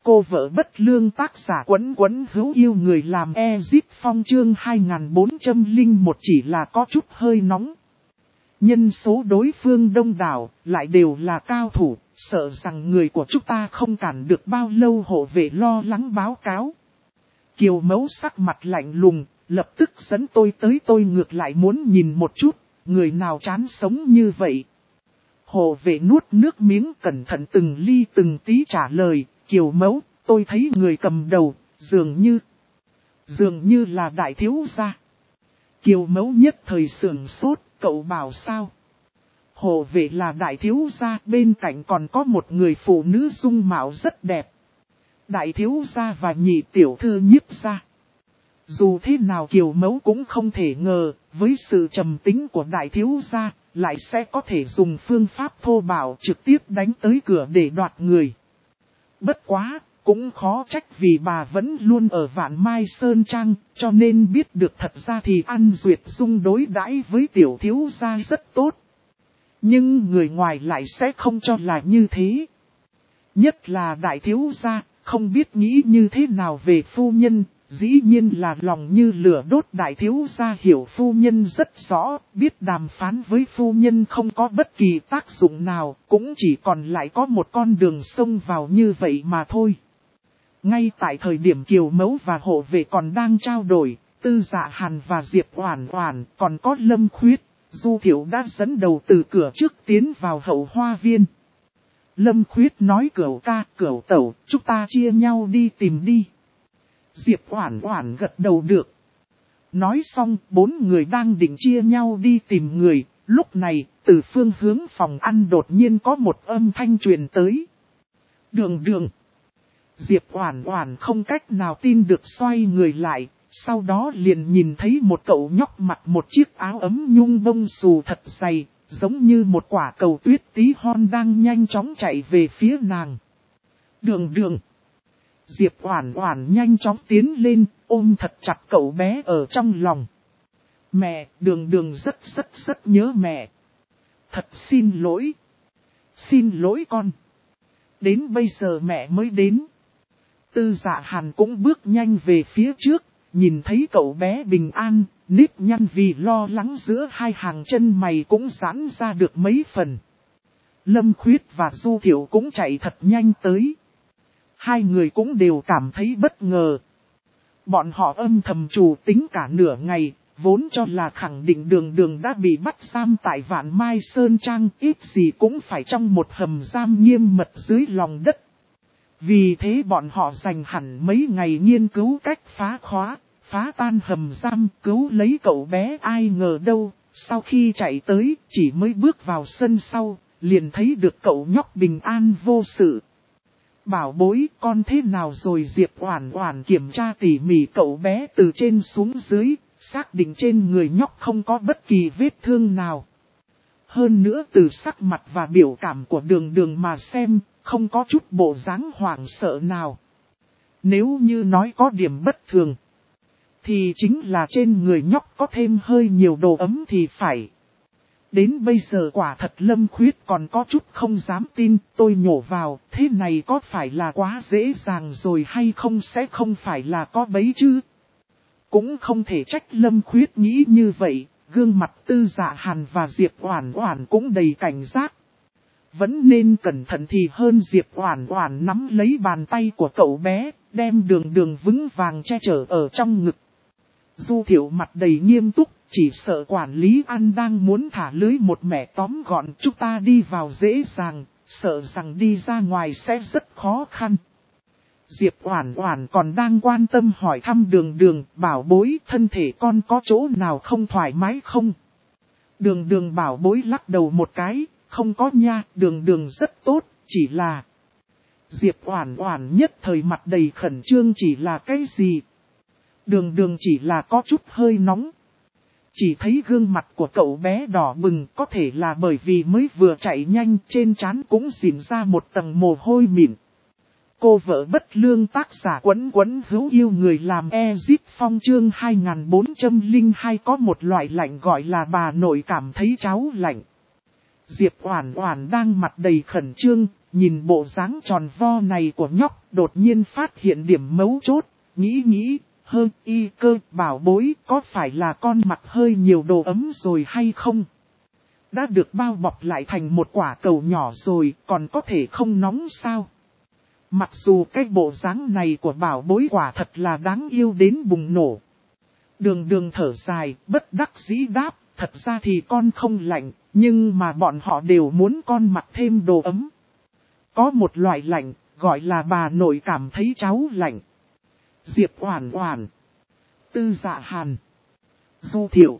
Cô vợ bất lương tác giả Quấn Quấn hữu yêu người làm Ezip Phong chương 2401 chỉ là có chút hơi nóng. Nhân số đối phương đông đảo, lại đều là cao thủ, sợ rằng người của chúng ta không cản được bao lâu. Hộ vệ lo lắng báo cáo. Kiều Mẫu sắc mặt lạnh lùng, lập tức dẫn tôi tới, tôi ngược lại muốn nhìn một chút, người nào chán sống như vậy. Hộ vệ nuốt nước miếng cẩn thận từng ly từng tí trả lời, Kiều Mẫu, tôi thấy người cầm đầu, dường như là đại thiếu gia. Kiều Mẫu nhất thời sửng sốt, cậu bảo sao? Hộ vệ là đại thiếu gia, bên cạnh còn có một người phụ nữ dung mạo rất đẹp. Đại thiếu gia và nhị tiểu thư Nhiếp gia. Dù thế nào Kiều Mẫu cũng không thể ngờ, với sự trầm tính của đại thiếu gia, lại sẽ có thể dùng phương pháp thô bạo trực tiếp đánh tới cửa để đoạt người. Bất quá, cũng khó trách vì bà vẫn luôn ở Vạn Mai Sơn Trang, cho nên biết được thật ra thì An Duyệt Dung đối đãi với tiểu thiếu gia rất tốt. Nhưng người ngoài lại sẽ không cho là như thế. Nhất là đại thiếu gia, không biết nghĩ như thế nào về phu nhân, dĩ nhiên là lòng như lửa đốt. Đại thiếu gia hiểu phu nhân rất rõ, biết đàm phán với phu nhân không có bất kỳ tác dụng nào, cũng chỉ còn lại có một con đường xông vào như vậy mà thôi. Ngay tại thời điểm Kiều Mẫu và hộ vệ còn đang trao đổi, Tư Dạ Hàn và Diệp Oản Oản còn có Lâm Khuyết, Du Thiệu đã dẫn đầu từ cửa trước tiến vào hậu hoa viên. Lâm Khuyết nói Cửu ca, Cửu tẩu, chúng ta chia nhau đi tìm đi. Diệp Oản Oản gật đầu được. Nói xong, bốn người đang định chia nhau đi tìm người, lúc này, từ phương hướng phòng ăn đột nhiên có một âm thanh truyền tới. Đường đường. Diệp Oản Oản không cách nào tin được xoay người lại, sau đó liền nhìn thấy một cậu nhóc mặc một chiếc áo ấm nhung bông xù thật dày, giống như một quả cầu tuyết tí hon đang nhanh chóng chạy về phía nàng. Đường đường. Diệp Oản Oản nhanh chóng tiến lên, ôm thật chặt cậu bé ở trong lòng. Mẹ, đường đường rất nhớ mẹ. Thật xin lỗi. Xin lỗi con. Đến bây giờ mẹ mới đến. Tư Dạ Hàn cũng bước nhanh về phía trước, nhìn thấy cậu bé bình an, nếp nhăn vì lo lắng giữa hai hàng chân mày cũng giãn ra được mấy phần. Lâm Khuyết và Du Thiệu cũng chạy thật nhanh tới. Hai người cũng đều cảm thấy bất ngờ. Bọn họ âm thầm chủ tính cả nửa ngày, vốn cho là khẳng định đường đường đã bị bắt giam tại Vạn Mai Sơn Trang, ít gì cũng phải trong một hầm giam nghiêm mật dưới lòng đất. Vì thế bọn họ dành hẳn mấy ngày nghiên cứu cách phá khóa, phá tan hầm giam, cứu lấy cậu bé. Ai ngờ đâu, sau khi chạy tới, chỉ mới bước vào sân sau, liền thấy được cậu nhóc bình an vô sự. Bảo bối, con thế nào rồi? Diệp Oản Oản kiểm tra tỉ mỉ cậu bé từ trên xuống dưới, xác định trên người nhóc không có bất kỳ vết thương nào. Hơn nữa từ sắc mặt và biểu cảm của đường đường mà xem, không có chút bộ dáng hoảng sợ nào. Nếu như nói có điểm bất thường, thì chính là trên người nhóc có thêm hơi nhiều đồ ấm thì phải. Đến bây giờ quả thật Lâm Khuyết còn có chút không dám tin, tôi nhổ vào, thế này có phải là quá dễ dàng rồi hay không, sẽ không phải là có bẫy chứ? Cũng không thể trách Lâm Khuyết nghĩ như vậy, gương mặt Tư Dạ Hàn và Diệp Oản Oản cũng đầy cảnh giác. Vẫn nên cẩn thận thì hơn. Diệp Oản Oản nắm lấy bàn tay của cậu bé, đem đường đường vững vàng che chở ở trong ngực. Du Thiệu mặt đầy nghiêm túc, chỉ sợ quản lý An đang muốn thả lưới một mẻ tóm gọn chúng ta đi vào dễ dàng, sợ rằng đi ra ngoài sẽ rất khó khăn. Diệp Oản Oản còn đang quan tâm hỏi thăm đường đường, bảo bối thân thể con có chỗ nào không thoải mái không? Đường đường bảo bối lắc đầu một cái, không có nha, đường đường rất tốt, chỉ là... Diệp Oản Oản nhất thời mặt đầy khẩn trương, chỉ là cái gì? Đường đường chỉ là có chút hơi nóng. Chỉ thấy gương mặt của cậu bé đỏ bừng, có thể là bởi vì mới vừa chạy nhanh, trên trán cũng rỉn ra một tầng mồ hôi mịn. Cô vợ bất lương tác giả Quấn Quấn hữu yêu người làm Ezip Phong chương 2402 có một loại lạnh gọi là bà nội cảm thấy cháu lạnh. Diệp Oản Oản đang mặt đầy khẩn trương, nhìn bộ dáng tròn vo này của nhóc, đột nhiên phát hiện điểm mấu chốt, nghĩ, y cơ bảo bối có phải là con mặc hơi nhiều đồ ấm rồi hay không? Đã được bao bọc lại thành một quả cầu nhỏ rồi, còn có thể không nóng sao? Mặc dù cái bộ dáng này của bảo bối quả thật là đáng yêu đến bùng nổ. Đường thở dài, bất đắc dĩ đáp, thật ra thì con không lạnh, nhưng mà bọn họ đều muốn con mặc thêm đồ ấm. Có một loại lạnh, gọi là bà nội cảm thấy cháu lạnh. Diệp Oản Oản, Tư Dạ Hàn, Du Thiệu,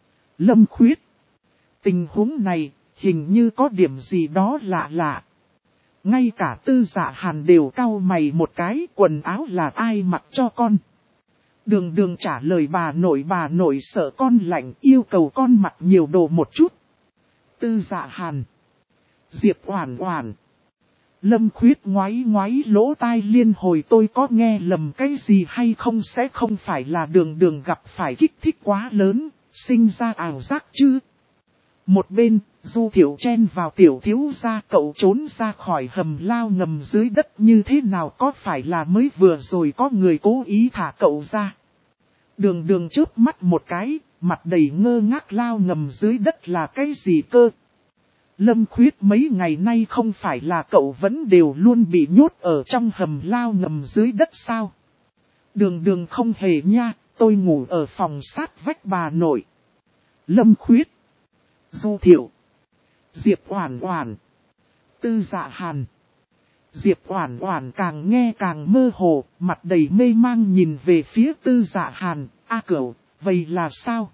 Lâm Khuyết. Tình huống này, hình như có điểm gì đó lạ lạ. Ngay cả Tư Dạ Hàn đều cau mày một cái, quần áo là ai mặc cho con? Đường trả lời bà nội sợ con lạnh, yêu cầu con mặc nhiều đồ một chút. Tư Dạ Hàn, Diệp Oản Oản, Lâm Khuyết ngoáy lỗ tai liên hồi, tôi có nghe lầm cái gì hay không, sẽ không phải là đường gặp phải kích thích quá lớn, sinh ra ảo giác chứ? Một bên, Du Thiệu chen vào tiểu thiếu gia, cậu trốn ra khỏi hầm lao ngầm dưới đất như thế nào, có phải là mới vừa rồi có người cố ý thả cậu ra? Đường chớp mắt một cái, mặt đầy ngơ ngác, lao ngầm dưới đất là cái gì cơ? Lâm Khuyết mấy ngày nay không phải là cậu vẫn đều luôn bị nhốt ở trong hầm lao ngầm dưới đất sao? Đường không hề nha, tôi ngủ ở phòng sát vách bà nội. Lâm Khuyết, Du Thiệu, Diệp Oản Oản, Tư Dạ Hàn. Diệp Oản Oản càng nghe càng mơ hồ, mặt đầy mê mang nhìn về phía Tư Dạ Hàn, a cửu, vậy là sao?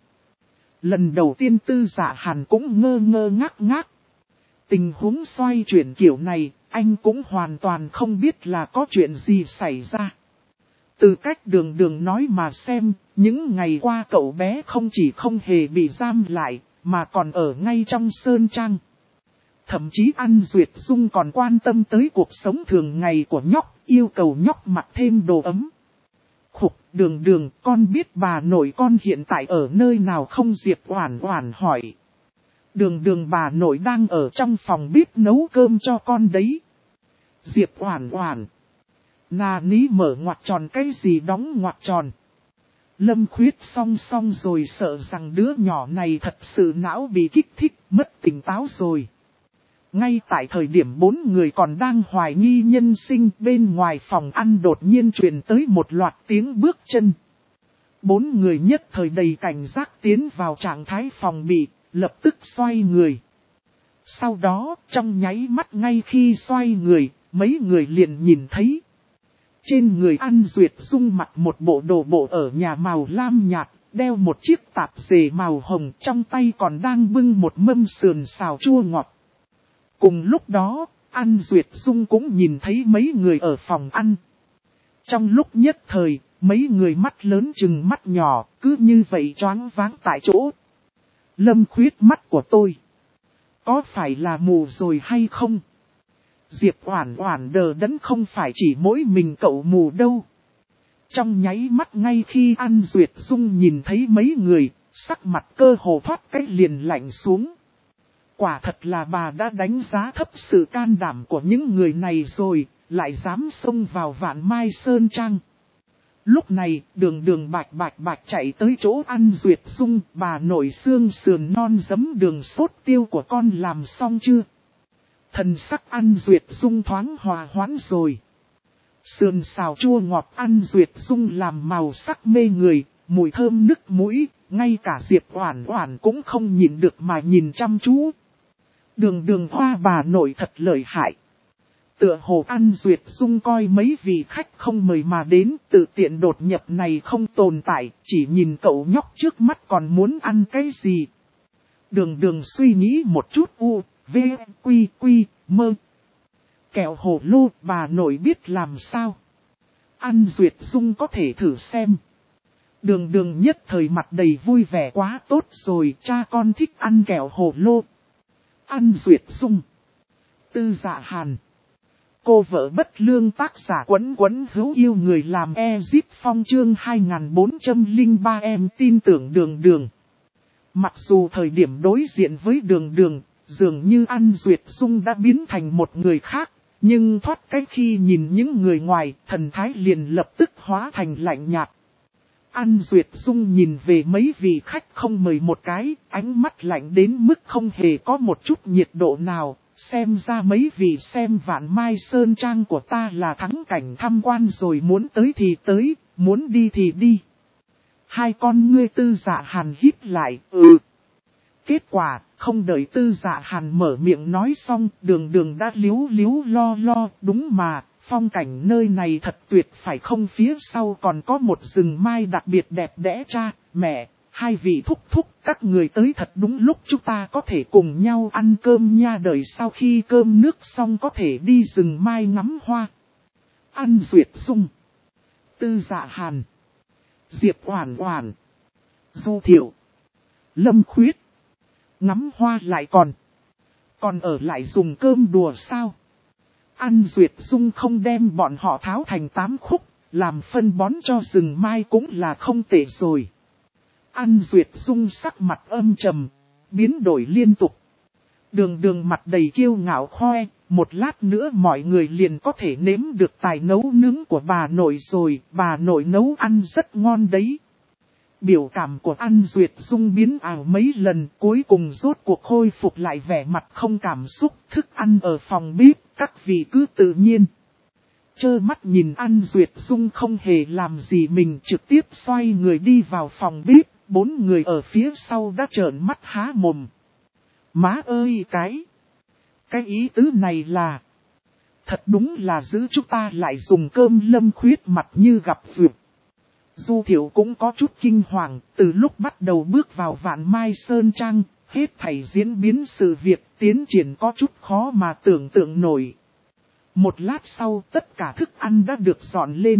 Lần đầu tiên Tư Dạ Hàn cũng ngơ ngác. Tình huống xoay chuyển kiểu này, anh cũng hoàn toàn không biết là có chuyện gì xảy ra. Từ cách đường nói mà xem, những ngày qua cậu bé không chỉ không hề bị giam lại, mà còn ở ngay trong sơn trang. Thậm chí An Duyệt Dung còn quan tâm tới cuộc sống thường ngày của nhóc, yêu cầu nhóc mặc thêm đồ ấm. Khục, đường, con biết bà nội con hiện tại ở nơi nào không? Diệp Oản Oản hỏi. Đường bà nội đang ở trong phòng bếp nấu cơm cho con đấy. Diệp Oản Oản. Nà ní mở ngoặc tròn cái gì đóng ngoặc tròn. Lâm Khuyết song rồi, sợ rằng đứa nhỏ này thật sự não bị kích thích, mất tỉnh táo rồi. Ngay tại thời điểm 4 người còn đang hoài nghi nhân sinh, bên ngoài phòng ăn đột nhiên truyền tới một loạt tiếng bước chân. 4 người nhất thời đầy cảnh giác tiến vào trạng thái phòng bị, lập tức xoay người. Sau đó, trong nháy mắt ngay khi xoay người, mấy người liền nhìn thấy. Trên người An Duyệt Dung mặc một bộ đồ bộ ở nhà màu lam nhạt, đeo một chiếc tạp dề màu hồng, trong tay còn đang bưng một mâm sườn xào chua ngọt. Cùng lúc đó, An Duyệt Dung cũng nhìn thấy mấy người ở phòng ăn. Trong lúc nhất thời, mấy người mắt lớn chừng mắt nhỏ, cứ như vậy choáng váng tại chỗ. Lâm Khuyết, mắt của tôi có phải là mù rồi hay không? Diệp Oản Oản đờ đẫn, không phải chỉ mỗi mình cậu mù đâu. Trong nháy mắt ngay khi An Duyệt Dung nhìn thấy mấy người, sắc mặt cơ hồ thoát cái liền lạnh xuống. Quả thật là bà đã đánh giá thấp sự can đảm của những người này rồi, lại dám xông vào Vạn Mai Sơn Trang. Lúc này, đường bạch chạy tới chỗ An Duyệt Dung, bà nội xương sườn non giấm đường sốt tiêu của con làm xong chưa? Thần sắc An Duyệt Dung thoáng hòa hoãn rồi. Sườn xào chua ngọt An Duyệt Dung làm màu sắc mê người, mùi thơm nức mũi, ngay cả Diệp Oản Oản cũng không nhịn được mà nhìn chăm chú. Đường hoa bà nội thật lợi hại. Tựa hồ An Duyệt Dung coi mấy vị khách không mời mà đến, tự tiện đột nhập này không tồn tại, chỉ nhìn cậu nhóc trước mắt còn muốn ăn cái gì. Đường suy nghĩ một chút, v, quy, mơ. Kẹo hồ lô, bà nội biết làm sao. An Duyệt Dung có thể thử xem. Đường nhất thời mặt đầy vui vẻ, quá tốt rồi, cha con thích ăn kẹo hồ lô. An Duyệt Dung, Tư Dạ Hàn. Cô vợ bất lương, tác giả Quấn hữu yêu người làm Ezip Phong, chương 2403. Em tin tưởng đường. Mặc dù thời điểm đối diện với đường, dường như An Duyệt Dung đã biến thành một người khác, Nhưng thoát cái khi nhìn những người ngoài, thần thái liền lập tức hóa thành lạnh nhạt. An Duyệt Dung nhìn về mấy vị khách không mời một cái, ánh mắt lạnh đến mức không hề có một chút nhiệt độ nào. Xem ra mấy vị xem Vạn Mai Sơn Trang của ta là thắng cảnh tham quan rồi, muốn tới thì tới, muốn đi thì đi. Hai con ngươi Tư Dạ Hàn hít lại, Kết quả, không đợi Tư Dạ Hàn mở miệng nói xong, đường đã liếu lo, đúng mà, phong cảnh nơi này thật tuyệt phải không, phía sau còn có một rừng mai đặc biệt đẹp đẽ cha, mẹ, hai vị thúc, các người tới thật đúng lúc, chúng ta có thể cùng nhau ăn cơm nha, đợi sau khi cơm nước xong có thể đi rừng mai ngắm hoa. An Duyệt Dung, Tư Dạ Hàn, Diệp Oản Oản, Du Thiệu, Lâm Khuyết. Ngắm hoa lại còn ở lại dùng cơm đùa sao? An Duyệt Dung không đem bọn họ tháo thành 8 khúc, làm phân bón cho rừng mai cũng là không tệ rồi. An Duyệt Dung sắc mặt âm trầm, biến đổi liên tục. Đường mặt đầy kiêu ngạo khoe, một lát nữa mọi người liền có thể nếm được tài nấu nướng của bà nội rồi, bà nội nấu ăn rất ngon đấy. Biểu cảm của An Duyệt Dung biến ảo mấy lần, cuối cùng rốt cuộc khôi phục lại vẻ mặt không cảm xúc, thức ăn ở phòng bếp, các vị cứ tự nhiên. Trơ mắt nhìn An Duyệt Dung không hề làm gì, mình trực tiếp xoay người đi vào phòng bếp, 4 người ở phía sau đã trợn mắt há mồm. Má ơi cái ý tứ này là, thật đúng là giữ chúng ta lại dùng cơm. Lâm Khuyết mặt như gặp duyệt. Du Thiệu cũng có chút kinh hoàng, từ lúc bắt đầu bước vào Vạn Mai Sơn Trang, hết thảy diễn biến sự việc tiến triển có chút khó mà tưởng tượng nổi. Một lát sau tất cả thức ăn đã được dọn lên.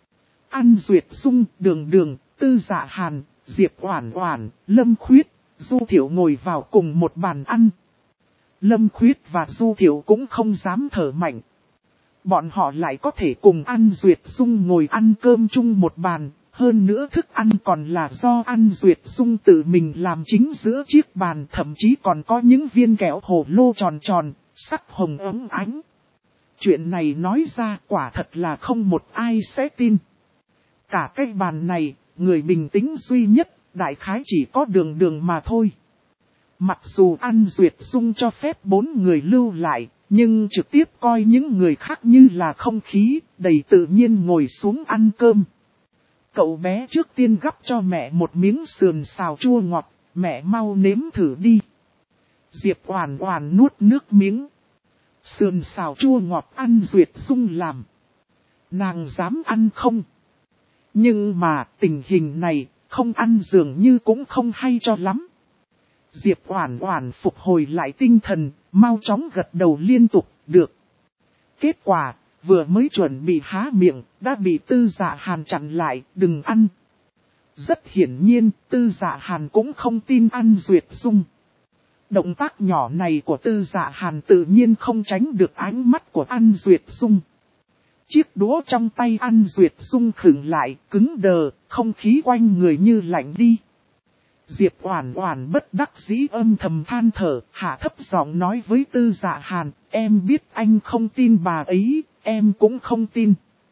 An Duyệt Dung, Đường, Tư Dạ Hàn, Diệp Oản Oản, Lâm Khuyết, Du Thiệu ngồi vào cùng một bàn ăn. Lâm Khuyết và Du Thiệu cũng không dám thở mạnh. Bọn họ lại có thể cùng An Duyệt Dung ngồi ăn cơm chung một bàn, hơn nữa thức ăn còn là do An Duyệt Dung tự mình làm chính giữa chiếc bàn, thậm chí còn có những viên kẹo hồ lô tròn, sắc hồng óng ánh. Chuyện này nói ra quả thật là không một ai sẽ tin. Cả cái bàn này, người bình tĩnh duy nhất, đại khái chỉ có đường mà thôi. Mặc dù An Duyệt Dung cho phép 4 người lưu lại, nhưng trực tiếp coi những người khác như là không khí, đầy tự nhiên ngồi xuống ăn cơm. Cậu bé trước tiên gắp cho mẹ một miếng sườn xào chua ngọt, mẹ mau nếm thử đi. Diệp Oản Oản nuốt nước miếng. Sườn xào chua ngọt An Duyệt Dung làm. Nàng dám ăn không? Nhưng mà tình hình này, không ăn dường như cũng không hay cho lắm. Diệp Oản Oản phục hồi lại tinh thần, mau chóng gật đầu liên tục, được. Kết quả, vừa mới chuẩn bị há miệng, đã bị Tư Dạ Hàn chặn lại, đừng ăn. Rất hiển nhiên, Tư Dạ Hàn cũng không tin An Duyệt Dung. Động tác nhỏ này của Tư Dạ Hàn tự nhiên không tránh được ánh mắt của An Duyệt Dung. Chiếc đũa trong tay An Duyệt Dung khựng lại, cứng đờ, không khí quanh người như lạnh đi. Diệp Oản Oản bất đắc dĩ âm thầm than thở, hạ thấp giọng nói với Tư Dạ Hàn, em biết anh không tin bà ấy, em cũng không tin.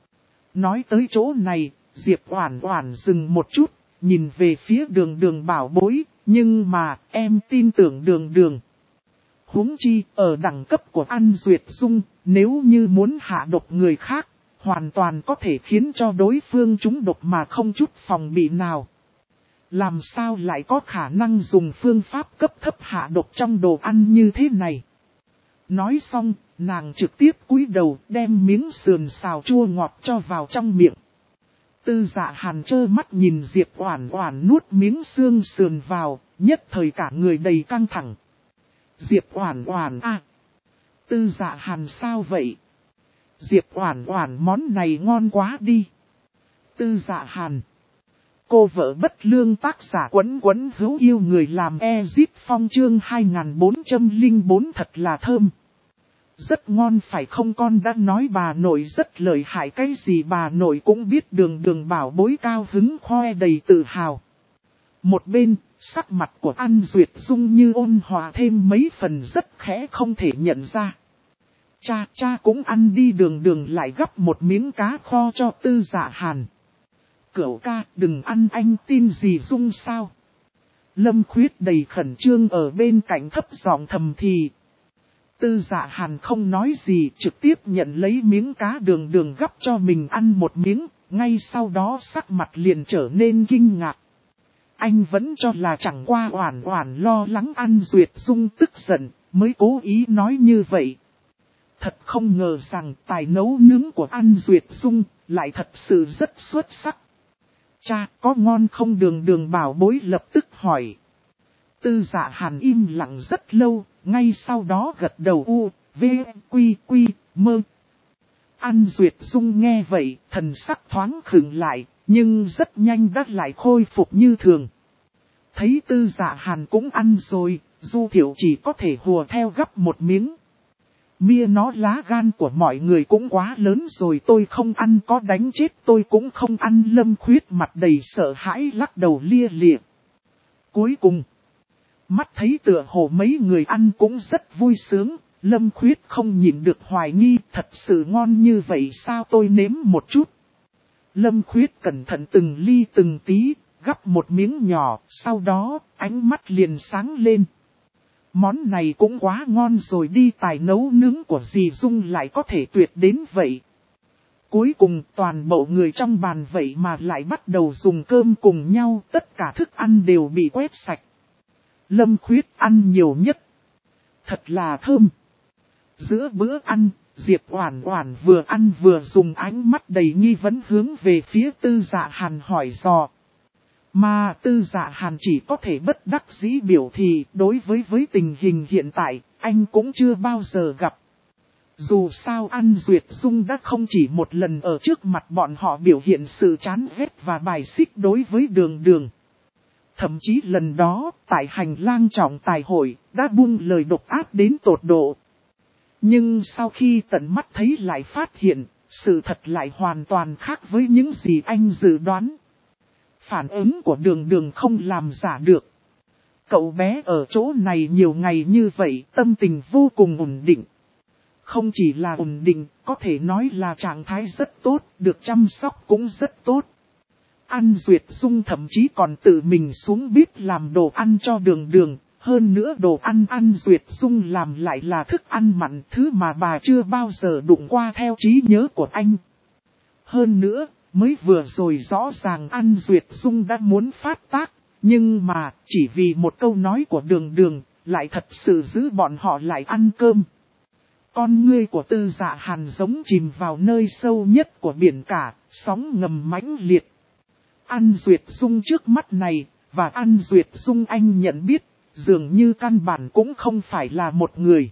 Nói tới chỗ này, Diệp Oản Oản dừng một chút, nhìn về phía Đường bảo bối, nhưng mà em tin tưởng Đường. Huống chi, ở đẳng cấp của An Duyệt Dung, nếu như muốn hạ độc người khác, hoàn toàn có thể khiến cho đối phương trúng độc mà không chút phòng bị nào. Làm sao lại có khả năng dùng phương pháp cấp thấp hạ độc trong đồ ăn như thế này? Nói xong, nàng trực tiếp cúi đầu đem miếng sườn xào chua ngọt cho vào trong miệng. Tư Dạ Hàn trơ mắt nhìn Diệp Oản Oản nuốt miếng xương sườn vào, nhất thời cả người đầy căng thẳng. Diệp Oản Oản à! Tư Dạ Hàn sao vậy? Diệp Oản Oản món này ngon quá đi. Tư Dạ Hàn. Cô vợ bất lương tác giả Quấn hữu yêu người làm Ezip Phong chương 2404 thật là thơm. Rất ngon phải không, con đã nói bà nội rất lợi hại, cái gì bà nội cũng biết. Đường bảo bối cao hứng khoe đầy tự hào. Một bên, sắc mặt của An Duyệt Dung như ôn hòa thêm mấy phần, rất khẽ không thể nhận ra. Cha cũng ăn đi. Đường lại gắp một miếng cá kho cho Tư Dạ Hàn. Cửu ca, đừng ăn, anh tin gì Dung sao? Lâm Khuyết đầy khẩn trương ở bên cạnh thấp giọng thầm thì. Tư Dạ Hàn không nói gì, trực tiếp nhận lấy miếng cá. Đường gắp cho mình ăn một miếng, ngay sau đó sắc mặt liền trở nên kinh ngạc. Anh vẫn cho là chẳng qua Oản lo lắng An Duyệt Dung tức giận, mới cố ý nói như vậy. Thật không ngờ rằng tài nấu nướng của An Duyệt Dung lại thật sự rất xuất sắc. Cha, có ngon không? Đường bảo bối lập tức hỏi. Tư Dạ Hàn im lặng rất lâu, ngay sau đó gật đầu quy mơ. An Duyệt Dung nghe vậy, thần sắc thoáng khựng lại, nhưng rất nhanh đã lại khôi phục như thường. Thấy Tư Dạ Hàn cũng ăn rồi, Du Thiệu chỉ có thể hùa theo gắp một miếng. Mia nó lá gan của mọi người cũng quá lớn rồi, tôi không ăn, có đánh chết tôi cũng không ăn. Lâm Khuyết mặt đầy sợ hãi lắc đầu lia lịa. Cuối cùng, mắt thấy tựa hồ mấy người ăn cũng rất vui sướng, Lâm Khuyết không nhịn được hoài nghi, thật sự ngon như vậy sao? Tôi nếm một chút. Lâm Khuyết cẩn thận từng ly từng tí, gắp một miếng nhỏ, sau đó ánh mắt liền sáng lên. Món này cũng quá ngon rồi đi, tài nấu nướng của dì Dung lại có thể tuyệt đến vậy. Cuối cùng toàn bộ người trong bàn vậy mà lại bắt đầu dùng cơm cùng nhau, tất cả thức ăn đều bị quét sạch. Lâm Khuyết ăn nhiều nhất. Thật là thơm. Giữa bữa ăn, Diệp Oản vừa ăn vừa dùng ánh mắt đầy nghi vấn hướng về phía Tư Dạ Hàn hỏi dò. Mà Tư Dạ Hàn chỉ có thể bất đắc dĩ biểu thị đối với tình hình hiện tại, anh cũng chưa bao giờ gặp. Dù sao An Duyệt Dung đã không chỉ một lần ở trước mặt bọn họ biểu hiện sự chán ghét và bài xích đối với đường. Thậm chí lần đó, tại hành lang trọng tài hội, đã buông lời độc ác đến tột độ. Nhưng sau khi tận mắt thấy lại phát hiện, sự thật lại hoàn toàn khác với những gì anh dự đoán. Phản ứng của đường không làm giả được. Cậu bé ở chỗ này nhiều ngày như vậy, tâm tình vô cùng ổn định. Không chỉ là ổn định, có thể nói là trạng thái rất tốt, được chăm sóc cũng rất tốt. An Duyệt Dung thậm chí còn tự mình xuống bếp làm đồ ăn cho đường. Hơn nữa đồ ăn An Duyệt Dung làm lại là thức ăn mặn, thứ mà bà chưa bao giờ đụng qua theo trí nhớ của anh. Hơn nữa, mới vừa rồi rõ ràng An Duyệt Dung đã muốn phát tác, nhưng mà chỉ vì một câu nói của đường, lại thật sự giữ bọn họ lại ăn cơm. Con ngươi của Tư Dạ Hàn giống chìm vào nơi sâu nhất của biển cả, sóng ngầm mãnh liệt. An Duyệt Dung trước mắt này, và An Duyệt Dung anh nhận biết, dường như căn bản cũng không phải là một người.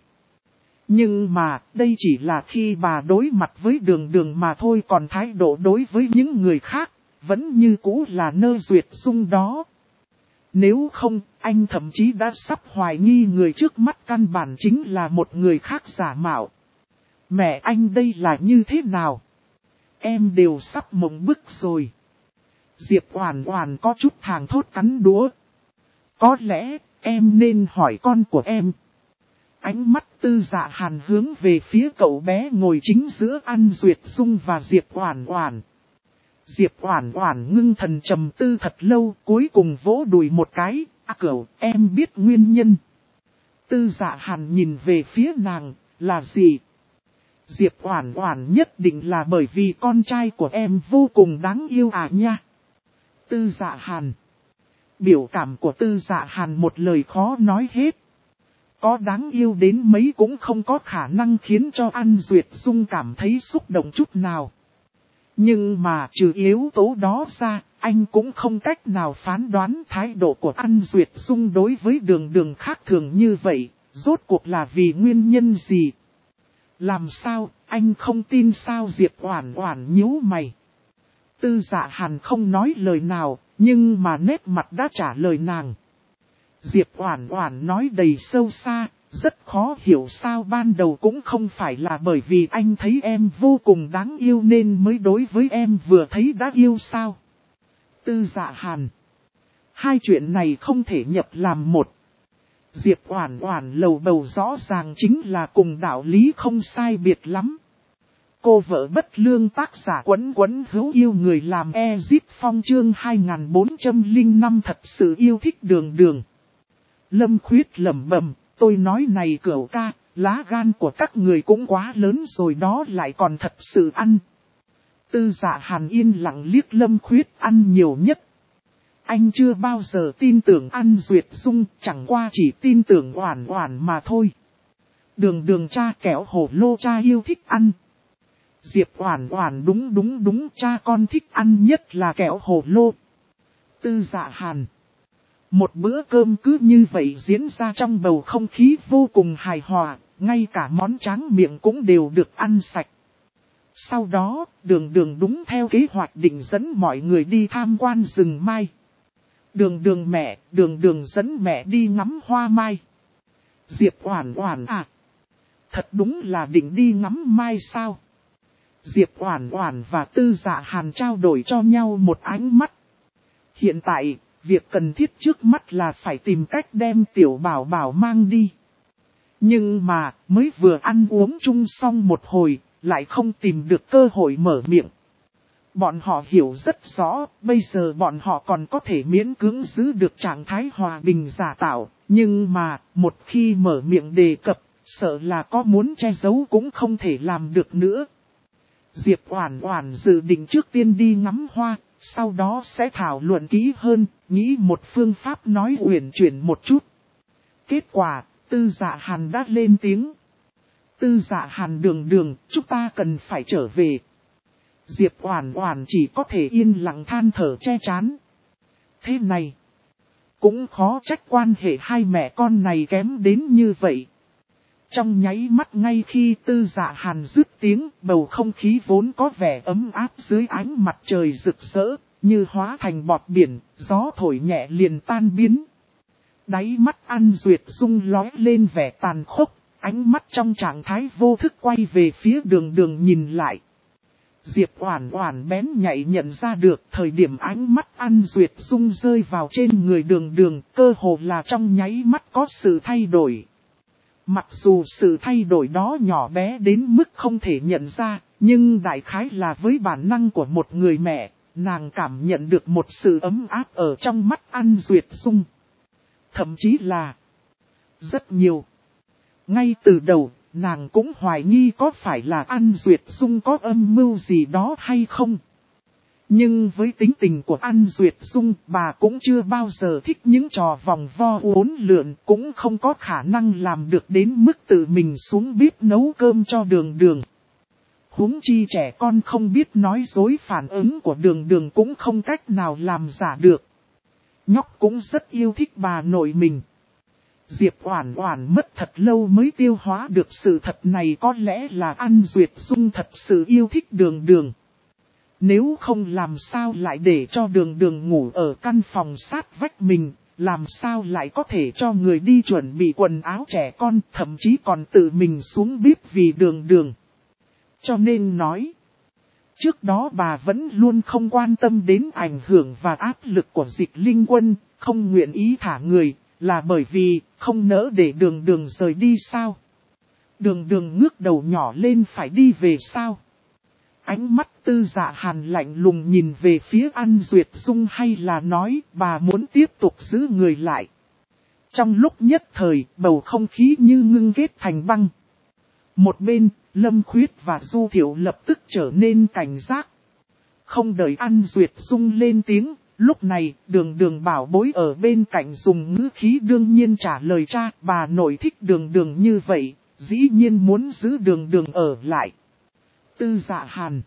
Nhưng mà, đây chỉ là khi bà đối mặt với đường mà thôi, còn thái độ đối với những người khác, vẫn như cũ là Nơ Duyệt Dung đó. Nếu không, anh thậm chí đã sắp hoài nghi người trước mắt căn bản chính là một người khác giả mạo. Mẹ anh đây là như thế nào? Em đều sắp mộng bức rồi. Diệp Oản có chút thàng thốt cắn đũa. Có lẽ, em nên hỏi con của em. Ánh mắt Tư Dạ Hàn hướng về phía cậu bé ngồi chính giữa An Duyệt Dung và Diệp Oản. Diệp Oản ngưng thần trầm tư thật lâu, cuối cùng vỗ đùi một cái, cậu, em biết nguyên nhân. Tư Dạ Hàn nhìn về phía nàng, là gì? Diệp Oản nhất định là bởi vì con trai của em vô cùng đáng yêu à nha. Tư Dạ Hàn. Biểu cảm của Tư Dạ Hàn một lời khó nói hết. Có đáng yêu đến mấy cũng không có khả năng khiến cho An Duyệt Dung cảm thấy xúc động chút nào. Nhưng mà trừ yếu tố đó ra, anh cũng không cách nào phán đoán thái độ của An Duyệt Dung đối với đường khác thường như vậy, rốt cuộc là vì nguyên nhân gì. Làm sao, anh không tin sao? Diệp Oản nhíu mày. Tư Dạ Hàn không nói lời nào, nhưng mà nét mặt đã trả lời nàng. Diệp Oản nói đầy sâu xa, rất khó hiểu sao ban đầu cũng không phải là bởi vì anh thấy em vô cùng đáng yêu nên mới đối với em vừa thấy đã yêu sao. Tư Dạ Hàn. Hai chuyện này không thể nhập làm một. Diệp Oản Oản lầu bầu rõ ràng chính là cùng đạo lý không sai biệt lắm. Cô vợ bất lương tác giả Quấn Quấn hữu yêu người làm Ezip Phong chương 2405 thật sự yêu thích Đường Đường. Lâm Khuyết lẩm bẩm, tôi nói này cửu ca, lá gan của các người cũng quá lớn rồi đó lại còn thật sự ăn. Tư Dạ Hàn yên lặng liếc Lâm Khuyết ăn nhiều nhất. Anh chưa bao giờ tin tưởng ăn Duyệt Dung, chẳng qua chỉ tin tưởng Oản Oản mà thôi. Đường Đường cha kẹo hổ lô cha yêu thích ăn. Diệp Oản Oản đúng, cha con thích ăn nhất là kẹo hổ lô. Tư Dạ Hàn. Một bữa cơm cứ như vậy diễn ra trong bầu không khí vô cùng hài hòa, ngay cả món tráng miệng cũng đều được ăn sạch. Sau đó, Đường Đường đúng theo kế hoạch định dẫn mọi người đi tham quan rừng mai. Đường Đường dẫn mẹ đi ngắm hoa mai. Diệp Oản Oản à, thật đúng là định đi ngắm mai sao? Diệp Oản Oản và Tư Dạ Hàn trao đổi cho nhau một ánh mắt. Hiện tại, việc cần thiết trước mắt là phải tìm cách đem Tiểu Bảo Bảo mang đi. Nhưng mà, mới vừa ăn uống chung xong một hồi, lại không tìm được cơ hội mở miệng. Bọn họ hiểu rất rõ, bây giờ bọn họ còn có thể miễn cưỡng giữ được trạng thái hòa bình giả tạo, nhưng mà, một khi mở miệng đề cập, sợ là có muốn che giấu cũng không thể làm được nữa. Diệp Oản Oản dự định trước tiên đi ngắm hoa, sau đó sẽ thảo luận kỹ hơn, nghĩ một phương pháp nói uyển chuyển một chút. Kết quả, Tư Dạ Hàn đã lên tiếng. Tư Dạ Hàn Đường, chúng ta cần phải trở về. Diệp Oản Oản chỉ có thể yên lặng than thở che chán. Thế này, cũng khó trách quan hệ hai mẹ con này kém đến như vậy. Trong nháy mắt ngay khi Tư Dạ Hàn dứt tiếng, bầu không khí vốn có vẻ ấm áp dưới ánh mặt trời rực rỡ, như hóa thành bọt biển, gió thổi nhẹ liền tan biến. Đáy mắt An Duyệt Dung lóe lên vẻ tàn khốc, ánh mắt trong trạng thái vô thức quay về phía Đường Đường nhìn lại. Diệp Oản Oản bén nhạy nhận ra được thời điểm ánh mắt An Duyệt Dung rơi vào trên người Đường Đường, cơ hồ là trong nháy mắt có sự thay đổi. Mặc dù sự thay đổi đó nhỏ bé đến mức không thể nhận ra, nhưng đại khái là với bản năng của một người mẹ, nàng cảm nhận được một sự ấm áp ở trong mắt An Duyệt Dung. Thậm chí là rất nhiều. Ngay từ đầu, nàng cũng hoài nghi có phải là An Duyệt Dung có âm mưu gì đó hay không. Nhưng với tính tình của An Duyệt Dung, bà cũng chưa bao giờ thích những trò vòng vo uốn lượn, cũng không có khả năng làm được đến mức tự mình xuống bếp nấu cơm cho Đường Đường. Huống chi trẻ con không biết nói dối, phản ứng của Đường Đường cũng không cách nào làm giả được. Nhóc cũng rất yêu thích bà nội mình. Diệp Oản Oản mất thật lâu mới tiêu hóa được sự thật này, có lẽ là An Duyệt Dung thật sự yêu thích Đường Đường. Nếu không làm sao lại để cho Đường Đường ngủ ở căn phòng sát vách mình, làm sao lại có thể cho người đi chuẩn bị quần áo trẻ con, thậm chí còn tự mình xuống bếp vì Đường Đường. Cho nên nói, trước đó bà vẫn luôn không quan tâm đến ảnh hưởng và áp lực của Dịch Linh Quân, không nguyện ý thả người, là bởi vì không nỡ để Đường Đường rời đi sao? Đường Đường ngước đầu nhỏ lên, phải đi về sao? Ánh mắt Tư Dạ Hàn lạnh lùng nhìn về phía An Duyệt Dung, hay là nói bà muốn tiếp tục giữ người lại. Trong lúc nhất thời, bầu không khí như ngưng kết thành băng. Một bên, Lâm Khuyết và Du Thiệu lập tức trở nên cảnh giác. Không đợi An Duyệt Dung lên tiếng, lúc này Đường Đường bảo bối ở bên cạnh dùng ngữ khí đương nhiên trả lời cha, bà nội thích Đường Đường như vậy, dĩ nhiên muốn giữ Đường Đường ở lại. Tư Dạ Hàn.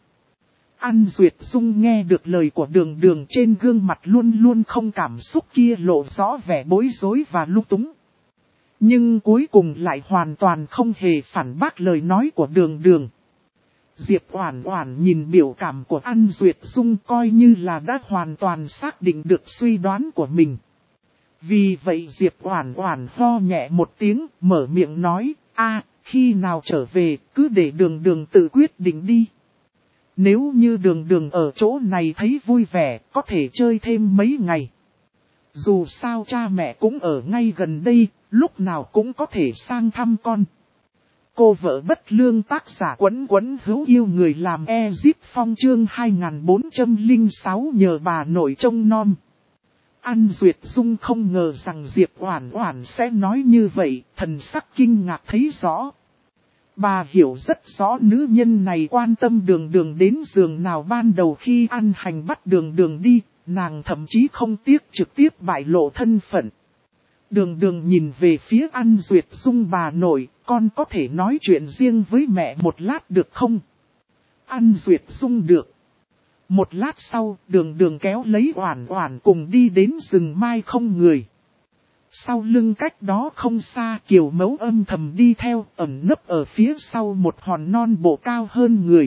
An Duyệt Dung nghe được lời của Đường Đường, trên gương mặt luôn luôn không cảm xúc kia lộ rõ vẻ bối rối và lung túng. Nhưng cuối cùng lại hoàn toàn không hề phản bác lời nói của Đường Đường. Diệp Oản Oản nhìn biểu cảm của An Duyệt Dung coi như là đã hoàn toàn xác định được suy đoán của mình. Vì vậy Diệp Oản Oản ho nhẹ một tiếng, mở miệng nói, khi nào trở về, cứ để Đường Đường tự quyết định đi. Nếu như Đường Đường ở chỗ này thấy vui vẻ, có thể chơi thêm mấy ngày. Dù sao cha mẹ cũng ở ngay gần đây, lúc nào cũng có thể sang thăm con. Cô vợ bất lương tác giả Quấn Quấn hữu yêu người làm Ezip Phong chương 2406 nhờ bà nội trông nom. An Duyệt Dung không ngờ rằng Diệp Oản Oản sẽ nói như vậy, thần sắc kinh ngạc thấy rõ. Bà hiểu rất rõ nữ nhân này quan tâm Đường Đường đến giường nào. Ban đầu khi An Hành bắt Đường Đường đi, nàng thậm chí không tiếc trực tiếp bại lộ thân phận. Đường Đường nhìn về phía An Duyệt Dung, bà nội, con có thể nói chuyện riêng với mẹ một lát được không? An Duyệt Dung được. Một lát sau, Đường Đường kéo lấy Oản Oản cùng đi đến rừng mai không người. Sau lưng cách đó không xa, Kiều Mẫu âm thầm đi theo, ẩn nấp ở phía sau một hòn non bộ cao hơn người.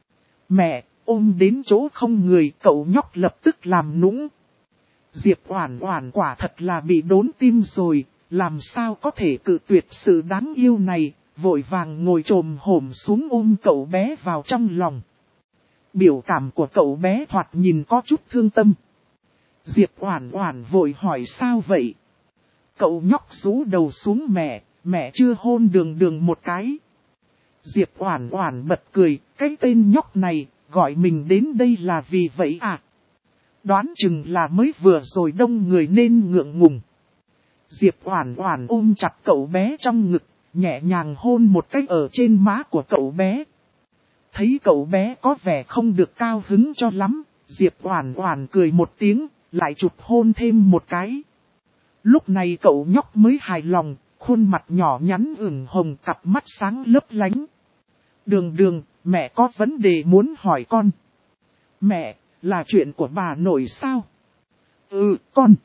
Mẹ, ôm đến chỗ không người, cậu nhóc lập tức làm nũng. Diệp Oản Oản quả thật là bị đốn tim rồi, làm sao có thể cự tuyệt sự đáng yêu này, vội vàng ngồi chồm hổm xuống ôm cậu bé vào trong lòng. Biểu cảm của cậu bé thoạt nhìn có chút thương tâm. Diệp Oản Oản vội hỏi sao vậy? Cậu nhóc rũ đầu xuống, mẹ chưa hôn Đường Đường một cái. Diệp Oản Oản bật cười, cái tên nhóc này, gọi mình đến đây là vì vậy à? Đoán chừng là mới vừa rồi đông người nên ngượng ngùng. Diệp Oản Oản ôm chặt cậu bé trong ngực, nhẹ nhàng hôn một cái ở trên má của cậu bé. Thấy cậu bé có vẻ không được cao hứng cho lắm, Diệp Oản Oản cười một tiếng, lại chụp hôn thêm một cái. Lúc này cậu nhóc mới hài lòng, khuôn mặt nhỏ nhắn ửng hồng, cặp mắt sáng lấp lánh. Đường Đường, mẹ có vấn đề muốn hỏi con. Mẹ, là chuyện của bà nội sao? Ừ,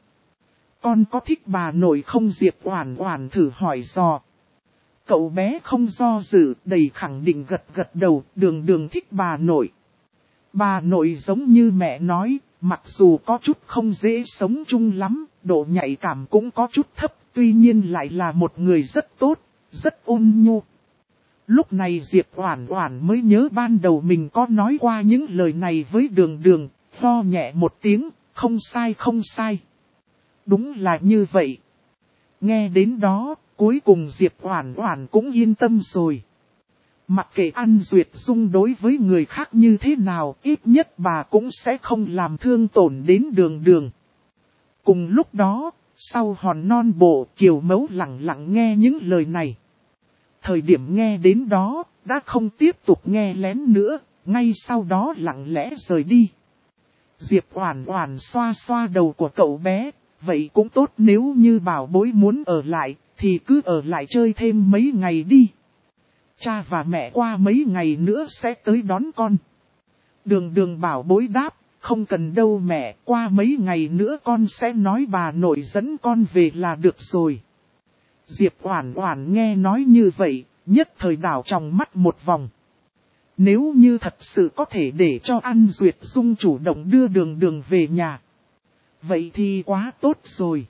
con có thích bà nội không? Diệp Oản Oản thử hỏi dò. Cậu bé không do dự, đầy khẳng định gật gật đầu, Đường Đường thích bà nội. Bà nội giống như mẹ nói, mặc dù có chút không dễ sống chung lắm, độ nhạy cảm cũng có chút thấp, tuy nhiên lại là một người rất tốt, rất ôn nhu. Lúc này Diệp Oản Oản mới nhớ ban đầu mình có nói qua những lời này với Đường Đường, ho nhẹ một tiếng, không sai không sai. Đúng là như vậy. Nghe đến đó, cuối cùng Diệp Oản Oản cũng yên tâm rồi. Mặc kệ An Duyệt Dung đối với người khác như thế nào, ít nhất bà cũng sẽ không làm thương tổn đến Đường Đường. Cùng lúc đó, sau hòn non bộ, Kiều Mẫu lặng lặng nghe những lời này. Thời điểm nghe đến đó, đã không tiếp tục nghe lén nữa, ngay sau đó lặng lẽ rời đi. Diệp Oản Oản xoa xoa đầu của cậu bé, vậy cũng tốt, nếu như bảo bối muốn ở lại, thì cứ ở lại chơi thêm mấy ngày đi. Cha và mẹ qua mấy ngày nữa sẽ tới đón con. Đường Đường bảo bối đáp, không cần đâu mẹ, qua mấy ngày nữa con sẽ nói bà nội dẫn con về là được rồi. Diệp Oản Oản nghe nói như vậy, nhất thời đảo trong mắt một vòng. Nếu như thật sự có thể để cho An Duyệt Dung chủ động đưa Đường Đường về nhà, vậy thì quá tốt rồi.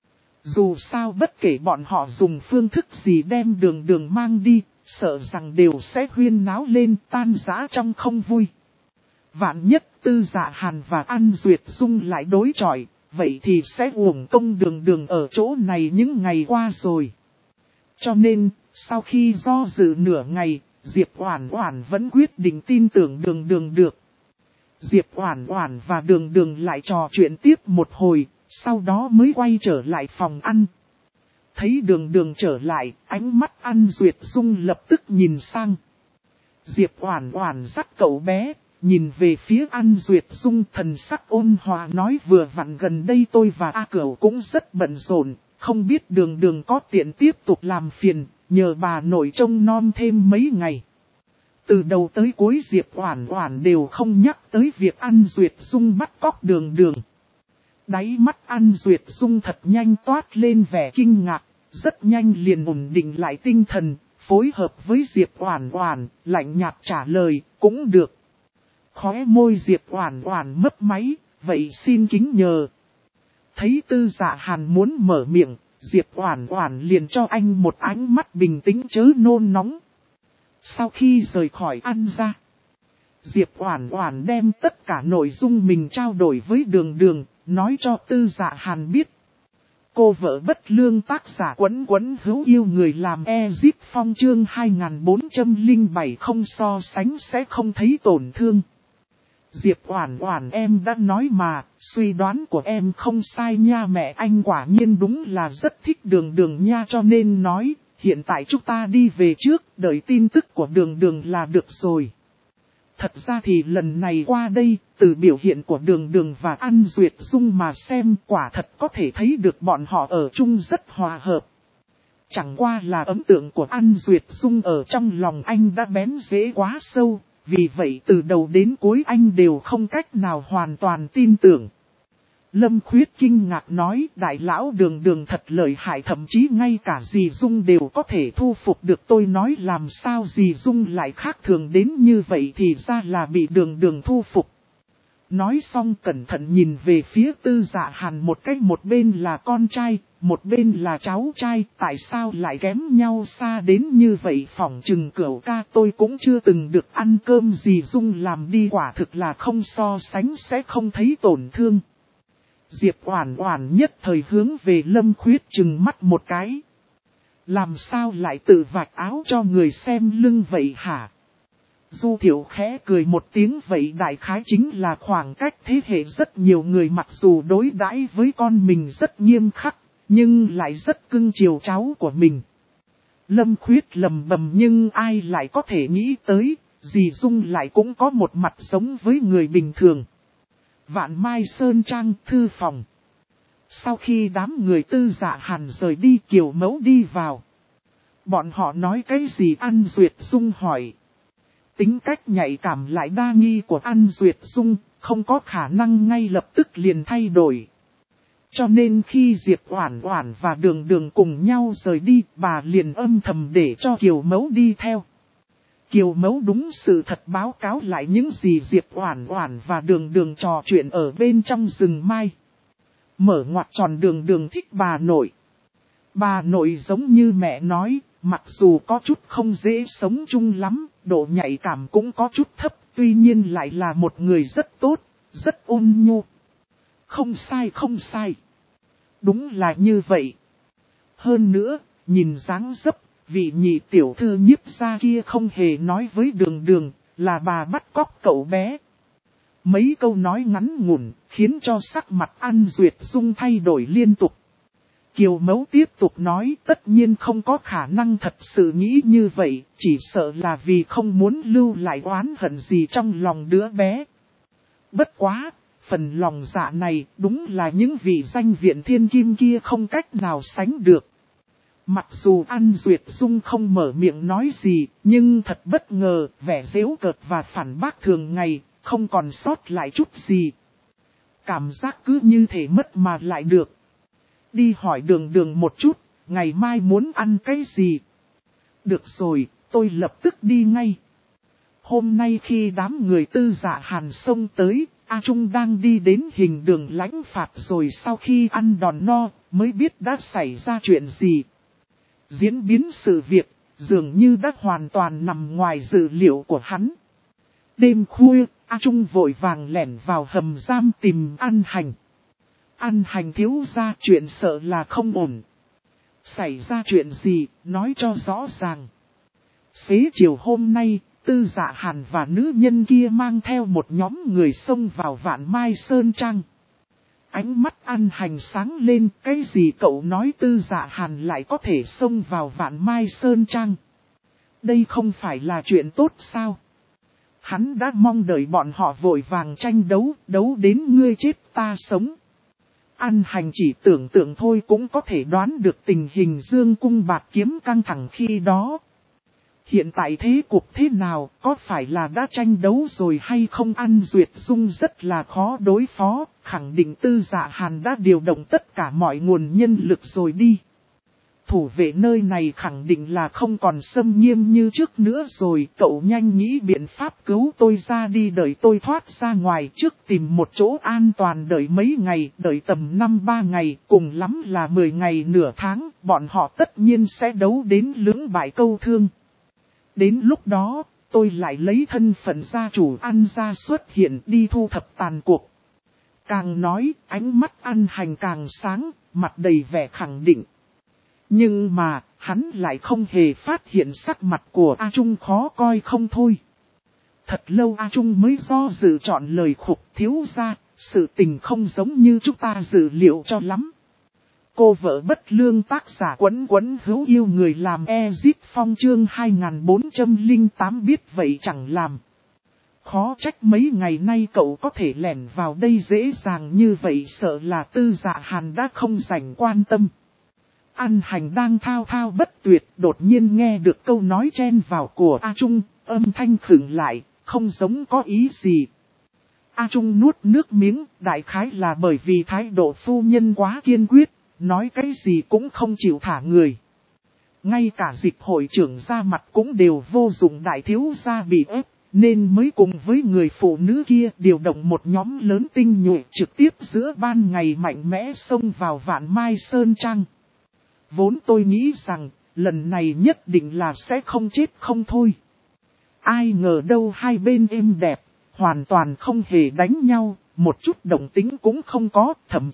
Dù sao bất kể bọn họ dùng phương thức gì đem Đường Đường mang đi, sợ rằng đều sẽ huyên náo lên, tan rã trong không vui. Vạn nhất Tư Dạ Hàn và An Duyệt Dung lại đối chọi, vậy thì sẽ uổng công Đường Đường ở chỗ này những ngày qua rồi. Cho nên, sau khi do dự nửa ngày, Diệp Oản Oản vẫn quyết định tin tưởng Đường Đường được. Diệp Oản Oản và Đường Đường lại trò chuyện tiếp một hồi, sau đó mới quay trở lại phòng ăn. Thấy Đường Đường trở lại, ánh mắt An Duyệt Dung lập tức nhìn sang. Diệp Oản Oản dắt cậu bé, nhìn về phía An Duyệt Dung, thần sắc ôn hòa nói, vừa vặn gần đây tôi và A Cửu cũng rất bận rộn, không biết Đường Đường có tiện tiếp tục làm phiền, nhờ bà nội trông nom thêm mấy ngày. Từ đầu tới cuối Diệp Oản Oản đều không nhắc tới việc An Duyệt Dung bắt cóc Đường Đường. Đáy mắt An Duyệt Dung thật nhanh toát lên vẻ kinh ngạc, rất nhanh liền ổn định lại tinh thần, phối hợp với Diệp Oản Oản, lạnh nhạt trả lời, cũng được. Khóe môi Diệp Oản Oản mấp máy, vậy xin kính nhờ. Thấy Tư Dạ Hàn muốn mở miệng, Diệp Oản Oản liền cho anh một ánh mắt bình tĩnh chớ nôn nóng. Sau khi rời khỏi ăn ra, Diệp Oản Oản đem tất cả nội dung mình trao đổi với Đường Đường, nói cho Tư Dạ Hàn biết. cô vợ bất lương, tác giả Quấn Quấn hữu yêu người làm Ezip Phong chương 2407 không so sánh sẽ không thấy tổn thương. Diệp Oản Oản, em đã nói mà, suy đoán của em không sai nha, mẹ anh quả nhiên đúng là rất thích Đường Đường nha, cho nên nói, hiện tại chúng ta đi về trước, đợi tin tức của Đường Đường là được rồi. Thật ra thì lần này qua đây, từ biểu hiện của Đường Đường và An Duyệt Dung mà xem, quả thật có thể thấy được bọn họ ở chung rất hòa hợp. Chẳng qua là ấn tượng của An Duyệt Dung ở trong lòng anh đã bén rễ quá sâu, vì vậy từ đầu đến cuối anh đều không cách nào hoàn toàn tin tưởng. Lâm Khuyết kinh ngạc nói, đại lão Đường Đường thật lợi hại, thậm chí ngay cả dì Dung đều có thể thu phục được. Tôi nói làm sao dì Dung lại khác thường đến như vậy, thì ra là bị Đường Đường thu phục. Nói xong cẩn thận nhìn về phía Tư Dạ Hàn một cách, một bên là con trai, một bên là cháu trai, tại sao lại kém nhau xa đến như vậy, phỏng chừng cửu ca tôi cũng chưa từng được ăn cơm dì Dung làm đi, quả thực là không so sánh sẽ không thấy tổn thương. Diệp Oản Oản nhất thời hướng về Lâm Khuyết trừng mắt một cái. Làm sao lại tự vạch áo cho người xem lưng vậy hả? Du Thiệu khẽ cười một tiếng, vậy đại khái chính là khoảng cách thế hệ, rất nhiều người mặc dù đối đãi với con mình rất nghiêm khắc, nhưng lại rất cưng chiều cháu của mình. Lâm Khuyết lầm bầm, nhưng ai lại có thể nghĩ tới, dì Dung lại cũng có một mặt giống với người bình thường. Vạn Mai Sơn Trang, thư phòng. Sau khi đám người Tư Dạ Hàn rời đi, Kiều Mẫu đi vào. Bọn họ nói cái gì? An Duyệt Dung hỏi. Tính cách nhạy cảm lại đa nghi của An Duyệt Dung, không có khả năng ngay lập tức liền thay đổi. Cho nên khi Diệp Oản Oản và Đường Đường cùng nhau rời đi, bà liền âm thầm để cho Kiều Mẫu đi theo. Kiều Mẫu đúng sự thật báo cáo lại những gì Diệp Oản Oản và Đường Đường trò chuyện ở bên trong rừng mai. Mở ngoặc tròn, Đường Đường thích bà nội. Bà nội giống như mẹ nói, mặc dù có chút không dễ sống chung lắm, độ nhạy cảm cũng có chút thấp, tuy nhiên lại là một người rất tốt, rất ôn nhu. Không sai không sai. Đúng là như vậy. Hơn nữa, nhìn dáng dấp, vị nhị tiểu thư Nhiếp gia kia không hề nói với Đường Đường, là bà bắt cóc cậu bé. Mấy câu nói ngắn ngủn, khiến cho sắc mặt An Duyệt Dung thay đổi liên tục. Kiều Mẫu tiếp tục nói, tất nhiên không có khả năng thật sự nghĩ như vậy, chỉ sợ là vì không muốn lưu lại oán hận gì trong lòng đứa bé. Bất quá, phần lòng dạ này đúng là những vị danh viện thiên kim kia không cách nào sánh được. Mặc dù An Duyệt Dung không mở miệng nói gì, nhưng thật bất ngờ, vẻ giễu cợt và phản bác thường ngày, không còn sót lại chút gì. Cảm giác cứ như thể mất mà lại được. Đi hỏi Đường Đường một chút, ngày mai muốn ăn cái gì? Được rồi, tôi lập tức đi ngay. Hôm nay khi đám người Tư Dạ Hàn xông tới, A Trung đang đi đến Hình Đường lãnh phạt, rồi sau khi ăn đòn no, mới biết đã xảy ra chuyện gì. Diễn biến sự việc, dường như đã hoàn toàn nằm ngoài dự liệu của hắn. Đêm khuya, A Trung vội vàng lẻn vào hầm giam tìm An Hành. An Hành thiếu gia, chuyện sợ là không ổn. Xảy ra chuyện gì, nói cho rõ ràng. Xế chiều hôm nay, Tư Dạ Hàn và nữ nhân kia mang theo một nhóm người xông vào Vạn Mai Sơn Trang. Ánh mắt An Hành sáng lên, cái gì cậu nói Tư Dạ Hàn lại có thể xông vào Vạn Mai Sơn Trang? Đây không phải là chuyện tốt sao? Hắn đã mong đợi bọn họ vội vàng tranh đấu, đấu đến ngươi chết ta sống. An Hành chỉ tưởng tượng thôi cũng có thể đoán được tình hình Dương Cung Bạt Kiếm căng thẳng khi đó. Hiện tại thế cục thế nào, có phải là đã tranh đấu rồi hay không? An Duyệt Dung rất là khó đối phó, khẳng định Tư Dạ Hàn đã điều động tất cả mọi nguồn nhân lực rồi đi. Thủ vệ nơi này khẳng định là không còn xâm nghiêm như trước nữa rồi, cậu nhanh nghĩ biện pháp cứu tôi ra đi, đợi tôi thoát ra ngoài trước, tìm một chỗ an toàn đợi mấy ngày, đợi tầm 5-3 ngày, cùng lắm là 10 ngày nửa tháng, bọn họ tất nhiên sẽ đấu đến lưỡng bại câu thương. Đến lúc đó, tôi lại lấy thân phận gia chủ An gia xuất hiện đi thu thập tàn cuộc. Càng nói, ánh mắt An Hành càng sáng, mặt đầy vẻ khẳng định. Nhưng mà, hắn lại không hề phát hiện sắc mặt của A Trung khó coi không thôi. Thật lâu A Trung mới do dự chọn lời khục thiếu ra, sự tình không giống như chúng ta dự liệu cho lắm. Cô vợ bất lương tác giả Quấn Quấn hữu yêu người làm Ezit Phong chương 2408 biết vậy chẳng làm. Khó trách mấy ngày nay cậu có thể lẻn vào đây dễ dàng như vậy, sợ là Tư Dạ Hàn đã không dành quan tâm. An Hành đang thao thao bất tuyệt, đột nhiên nghe được câu nói chen vào của A Trung, âm thanh khựng lại, không giống có ý gì. A Trung nuốt nước miếng, đại khái là bởi vì thái độ phu nhân quá kiên quyết, nói cái gì cũng không chịu thả người. Ngay cả dịch hội trưởng ra mặt cũng đều vô dụng, đại thiếu gia bị ép, nên mới cùng với người phụ nữ kia điều động một nhóm lớn tinh nhuệ trực tiếp giữa ban ngày mạnh mẽ xông vào Vạn Mai Sơn Trang. Vốn tôi nghĩ rằng, lần này nhất định là sẽ không chết không thôi. Ai ngờ đâu hai bên êm đẹp, hoàn toàn không hề đánh nhau, một chút động tính cũng không có, thậm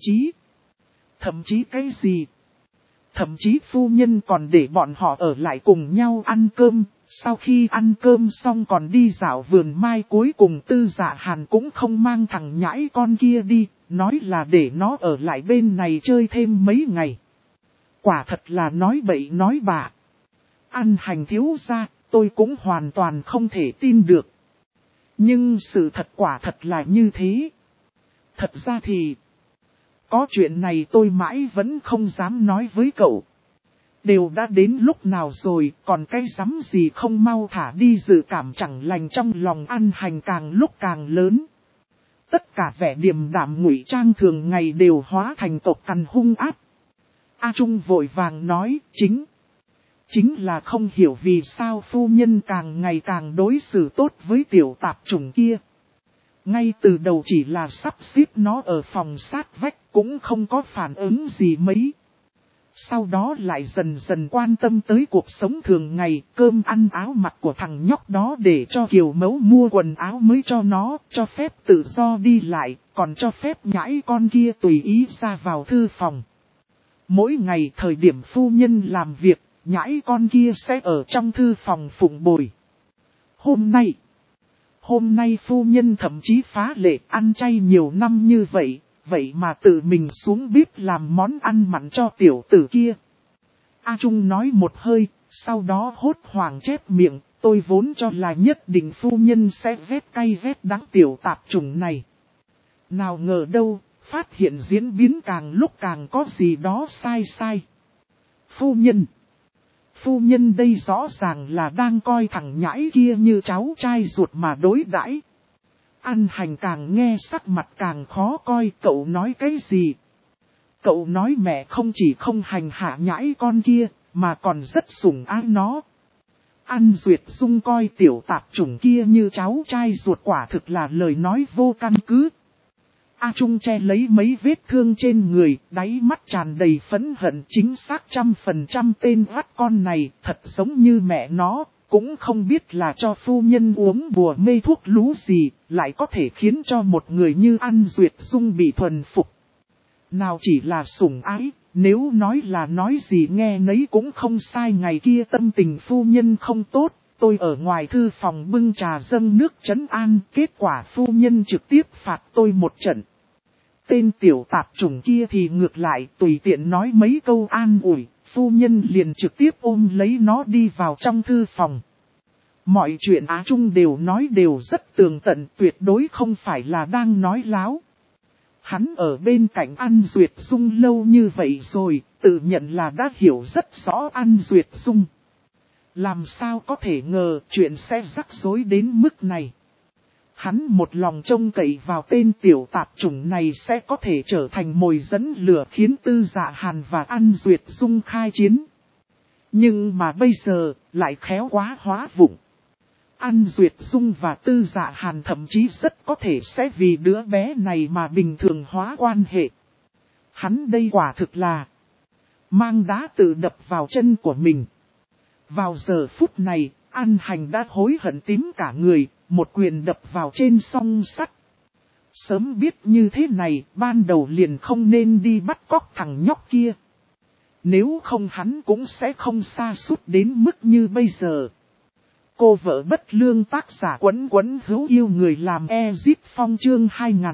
chí cái gì? Thậm chí phu nhân còn để bọn họ ở lại cùng nhau ăn cơm, sau khi ăn cơm xong còn đi dạo vườn mai, cuối cùng Tư Dạ Hàn cũng không mang thằng nhãi con kia đi, nói là để nó ở lại bên này chơi thêm mấy ngày. Quả thật là nói bậy nói bạ. An Hành thiếu gia, tôi cũng hoàn toàn không thể tin được. Nhưng sự thật quả thật là như thế. Thật ra thì, có chuyện này tôi mãi vẫn không dám nói với cậu. Đều đã đến lúc nào rồi, còn cái dám gì không mau thả đi, dự cảm chẳng lành trong lòng An Hành càng lúc càng lớn. Tất cả vẻ điềm đạm ngụy trang thường ngày đều hóa thành tộc cằn hung ác. A Trung vội vàng nói, chính là không hiểu vì sao phu nhân càng ngày càng đối xử tốt với tiểu tạp chủng kia. Ngay từ đầu chỉ là sắp xếp nó ở phòng sát vách cũng không có phản ứng gì mấy. Sau đó lại dần dần quan tâm tới cuộc sống thường ngày, cơm ăn áo mặc của thằng nhóc đó, để cho Kiều Mẫu mua quần áo mới cho nó, cho phép tự do đi lại, còn cho phép nhãi con kia tùy ý ra vào thư phòng. Mỗi ngày thời điểm phu nhân làm việc, nhãi con kia sẽ ở trong thư phòng phụng bồi. Hôm nay phu nhân thậm chí phá lệ, ăn chay nhiều năm như vậy, vậy mà tự mình xuống bếp làm món ăn mặn cho tiểu tử kia. A Trung nói một hơi, sau đó hốt hoảng chép miệng, tôi vốn cho là nhất định phu nhân sẽ ghét cay ghét đắng tiểu tạp chủng này. Nào ngờ đâu, phát hiện diễn biến càng lúc càng có gì đó sai. Phu nhân đây rõ ràng là đang coi thằng nhãi kia như cháu trai ruột mà đối đãi. An Hành càng nghe sắc mặt càng khó coi, cậu nói cái gì? Cậu nói mẹ không chỉ không hành hạ nhãi con kia, mà còn rất sủng ái nó. An Duyệt Dung coi tiểu tạp chủng kia như cháu trai ruột, quả thực là lời nói vô căn cứ. A Trung che lấy mấy vết thương trên người, đáy mắt tràn đầy phẫn hận, chính xác 100% tên vắt con này, thật giống như mẹ nó, cũng không biết là cho phu nhân uống bùa mê thuốc lú gì, lại có thể khiến cho một người như An Duyệt Dung bị thuần phục. Nào chỉ là sủng ái, nếu nói là nói gì nghe nấy cũng không sai. Ngày kia tâm tình phu nhân không tốt, tôi ở ngoài thư phòng bưng trà dâng nước trấn an, kết quả phu nhân trực tiếp phạt tôi một trận. Tên tiểu tạp chủng kia thì ngược lại, tùy tiện nói mấy câu an ủi, phu nhân liền trực tiếp ôm lấy nó đi vào trong thư phòng. Mọi chuyện Á Trung đều nói đều rất tường tận, tuyệt đối không phải là đang nói láo. Hắn ở bên cạnh An Duyệt Dung lâu như vậy rồi, tự nhận là đã hiểu rất rõ An Duyệt Dung. Làm sao có thể ngờ chuyện sẽ rắc rối đến mức này. Hắn một lòng trông cậy vào tên tiểu tạp chủng này sẽ có thể trở thành mồi dẫn lửa khiến Tư Dạ Hàn và An Duyệt Dung khai chiến. Nhưng mà bây giờ, lại khéo quá hóa vụng. An Duyệt Dung và Tư Dạ Hàn thậm chí rất có thể sẽ vì đứa bé này mà bình thường hóa quan hệ. Hắn đây quả thực là mang đá tự đập vào chân của mình. Vào giờ phút này, An Hành đã hối hận tím cả người, một quyền đập vào trên song sắt. Sớm biết như thế này, ban đầu liền không nên đi bắt cóc thằng nhóc kia. Nếu không hắn cũng sẽ không sa sút đến mức như bây giờ. Cô vợ bất lương tác giả Quấn Quấn hữu yêu người làm Ezip Phong chương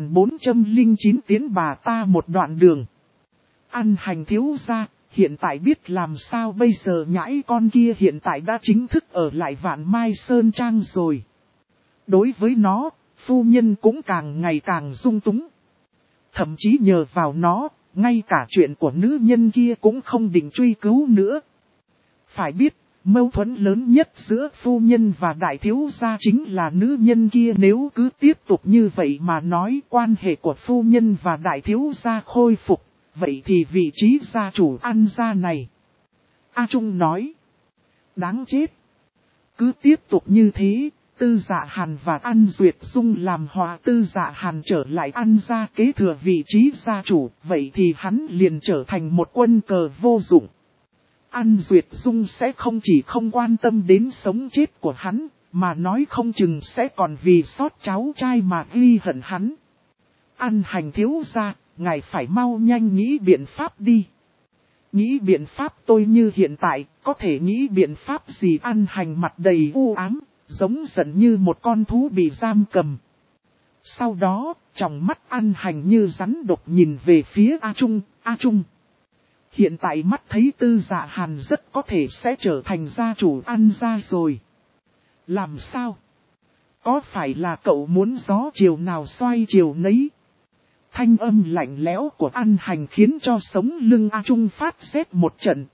2409 tiến bà ta một đoạn đường. Ăn hành thiếu gia, hiện tại biết làm sao bây giờ nhãi con kia hiện tại đã chính thức ở lại Vạn Mai Sơn Trang rồi. Đối với nó, phu nhân cũng càng ngày càng dung túng. Thậm chí nhờ vào nó, ngay cả chuyện của nữ nhân kia cũng không định truy cứu nữa. Phải biết, mâu thuẫn lớn nhất giữa phu nhân và đại thiếu gia chính là nữ nhân kia, nếu cứ tiếp tục như vậy mà nói quan hệ của phu nhân và đại thiếu gia khôi phục, vậy thì vị trí gia chủ An gia này. A Trung nói, đáng chết. Cứ tiếp tục như thế, Tư Dạ Hàn và An Duyệt Dung làm hòa Tư Dạ Hàn trở lại An gia kế thừa vị trí gia chủ, vậy thì hắn liền trở thành một quân cờ vô dụng. An Duyệt Dung sẽ không chỉ không quan tâm đến sống chết của hắn, mà nói không chừng sẽ còn vì sót cháu trai mà ghi hận hắn. An hành thiếu gia, ngài phải mau nhanh nghĩ biện pháp đi. Nghĩ biện pháp tôi như hiện tại, có thể nghĩ biện pháp gì? An hành mặt đầy u ám, giống giận như một con thú bị giam cầm. Sau đó, trong mắt An hành như rắn độc nhìn về phía A Trung, A Trung. Hiện tại mắt thấy Tư Dạ Hàn rất có thể sẽ trở thành gia chủ An gia rồi. Làm sao? Có phải là cậu muốn gió chiều nào xoay chiều nấy? Thanh âm lạnh lẽo của An hành khiến cho sống lưng A Trung phát rét một trận,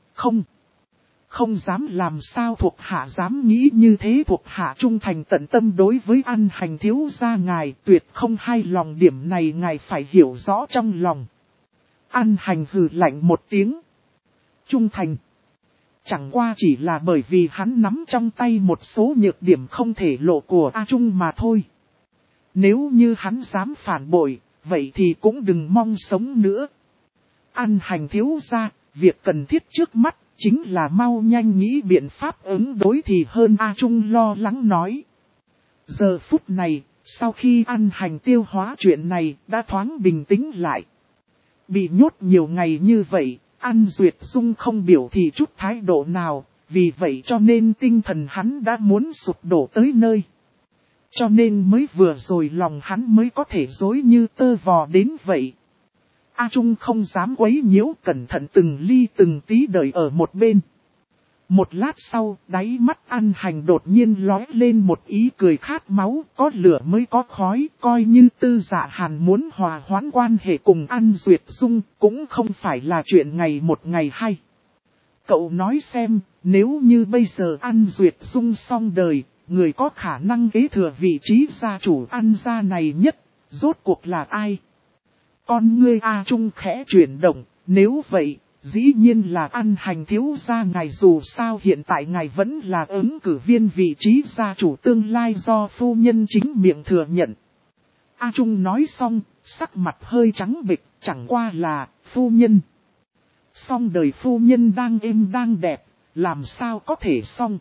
không dám làm sao thuộc hạ dám nghĩ như thế, thuộc hạ trung thành tận tâm đối với An hành thiếu gia ngài, tuyệt không hay lòng, điểm này ngài phải hiểu rõ trong lòng. An hành hừ lạnh một tiếng. Trung thành. Chẳng qua chỉ là bởi vì hắn nắm trong tay một số nhược điểm không thể lộ của A Trung mà thôi. Nếu như hắn dám phản bội, vậy thì cũng đừng mong sống nữa. An hành thiếu gia, việc cần thiết trước mắt chính là mau nhanh nghĩ biện pháp ứng đối thì hơn, A Trung lo lắng nói. Giờ phút này, sau khi An hành tiêu hóa chuyện này đã thoáng bình tĩnh lại. Bị nhốt nhiều ngày như vậy, An Duyệt Dung không biểu thị chút thái độ nào, vì vậy cho nên tinh thần hắn đã muốn sụp đổ tới nơi. Cho nên mới vừa rồi lòng hắn mới có thể dối như tơ vò đến vậy. A Trung không dám quấy nhiễu, cẩn thận từng ly từng tí đợi ở một bên. Một lát sau, đáy mắt An hành đột nhiên lóe lên một ý cười khát máu, có lửa mới có khói, coi như Tư Dạ Hàn muốn hòa hoãn quan hệ cùng An Duyệt Dung, cũng không phải là chuyện ngày một ngày hai. Cậu nói xem, nếu như bây giờ An Duyệt Dung xong đời, người có khả năng kế thừa vị trí gia chủ An gia này nhất, rốt cuộc là ai? Con ngươi A Trung khẽ chuyển động, nếu vậy, dĩ nhiên là An hành thiếu gia ngài, dù sao hiện tại ngài vẫn là ứng cử viên vị trí gia chủ tương lai do phu nhân chính miệng thừa nhận. A Trung nói xong, sắc mặt hơi trắng bệch, chẳng qua là, phu nhân. Xong đời phu nhân đang êm đang đẹp, làm sao có thể xong.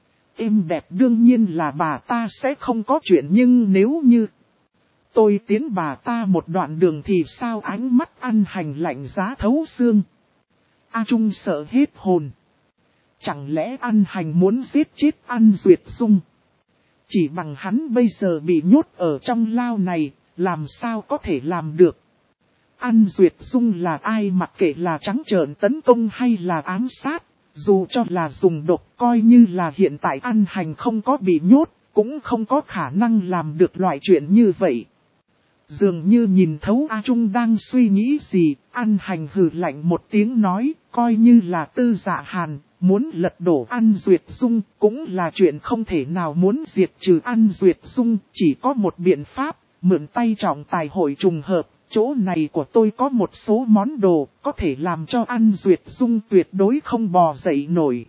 Êm đẹp đương nhiên là bà ta sẽ không có chuyện, nhưng nếu như tôi tiến bà ta một đoạn đường thì sao? Ánh mắt An hành lạnh giá thấu xương. A Trung sợ hết hồn. Chẳng lẽ An hành muốn giết chết An Duyệt Dung? Chỉ bằng hắn bây giờ bị nhốt ở trong lao này, làm sao có thể làm được? An Duyệt Dung là ai, mặc kệ là trắng trợn tấn công hay là ám sát, dù cho là dùng độc, coi như là hiện tại An hành không có bị nhốt, cũng không có khả năng làm được loại chuyện như vậy. Dường như nhìn thấu A Trung đang suy nghĩ gì, An hành hừ lạnh một tiếng nói, coi như là Tư Dạ Hàn, muốn lật đổ An Duyệt Dung, cũng là chuyện không thể nào. Muốn diệt trừ An Duyệt Dung, chỉ có một biện pháp, mượn tay trọng tài hội trùng hợp, chỗ này của tôi có một số món đồ, có thể làm cho An Duyệt Dung tuyệt đối không bò dậy nổi.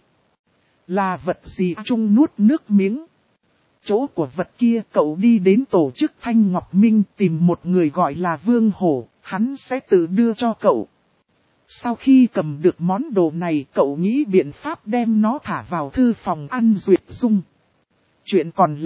Là vật gì? A Trung nuốt nước miếng. Chỗ của vật kia, cậu đi đến tổ chức Thanh Ngọc Minh tìm một người gọi là Vương Hổ, hắn sẽ tự đưa cho cậu. Sau khi cầm được món đồ này, cậu nghĩ biện pháp đem nó thả vào thư phòng An Duyệt Dung. Chuyện còn lại,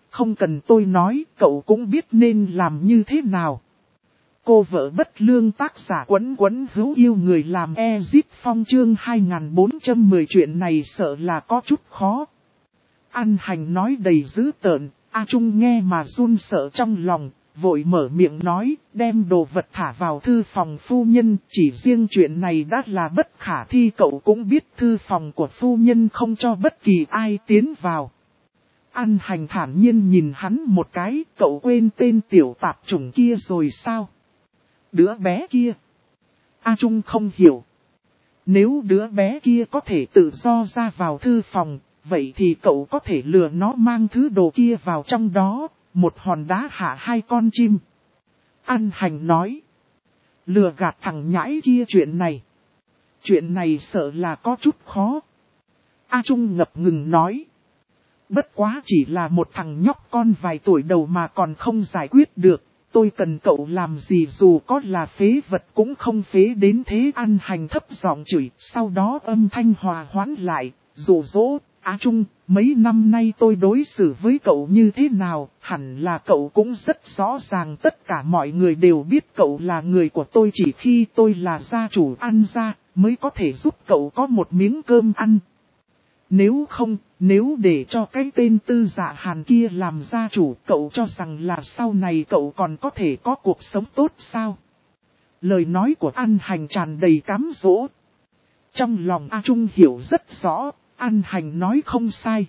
không cần tôi nói, cậu cũng biết nên làm như thế nào. Cô vợ bất lương tác giả Quấn Quấn hữu yêu người làm Ezit Phong chương 2410 chuyện này sợ là có chút khó. An Hành nói đầy dữ tợn, A Trung nghe mà run sợ trong lòng, vội mở miệng nói, đem đồ vật thả vào thư phòng phu nhân, chỉ riêng chuyện này đã là bất khả thi, cậu cũng biết thư phòng của phu nhân không cho bất kỳ ai tiến vào. An Hành thản nhiên nhìn hắn một cái, cậu quên tên tiểu tạp chủng kia rồi sao? Đứa bé kia. A Trung không hiểu. Nếu đứa bé kia có thể tự do ra vào thư phòng, vậy thì cậu có thể lừa nó mang thứ đồ kia vào trong đó, một hòn đá hạ hai con chim. An Hành nói. Lừa gạt thằng nhãi kia chuyện này. Chuyện này sợ là có chút khó. A Trung ngập ngừng nói. Bất quá chỉ là một thằng nhóc con vài tuổi đầu mà còn không giải quyết được. Tôi cần cậu làm gì dù có là phế vật cũng không phế đến thế. An Hành thấp giọng chửi, sau đó âm thanh hòa hoãn lại, dụ dỗ, Á Trung, mấy năm nay tôi đối xử với cậu như thế nào, hẳn là cậu cũng rất rõ ràng, tất cả mọi người đều biết cậu là người của tôi, chỉ khi tôi là gia chủ An gia, mới có thể giúp cậu có một miếng cơm ăn. Nếu không, nếu để cho cái tên Tư Dạ Hàn kia làm gia chủ, cậu cho rằng là sau này cậu còn có thể có cuộc sống tốt sao? Lời nói của An Hành tràn đầy cám dỗ. Trong lòng A Trung hiểu rất rõ, An Hành nói không sai.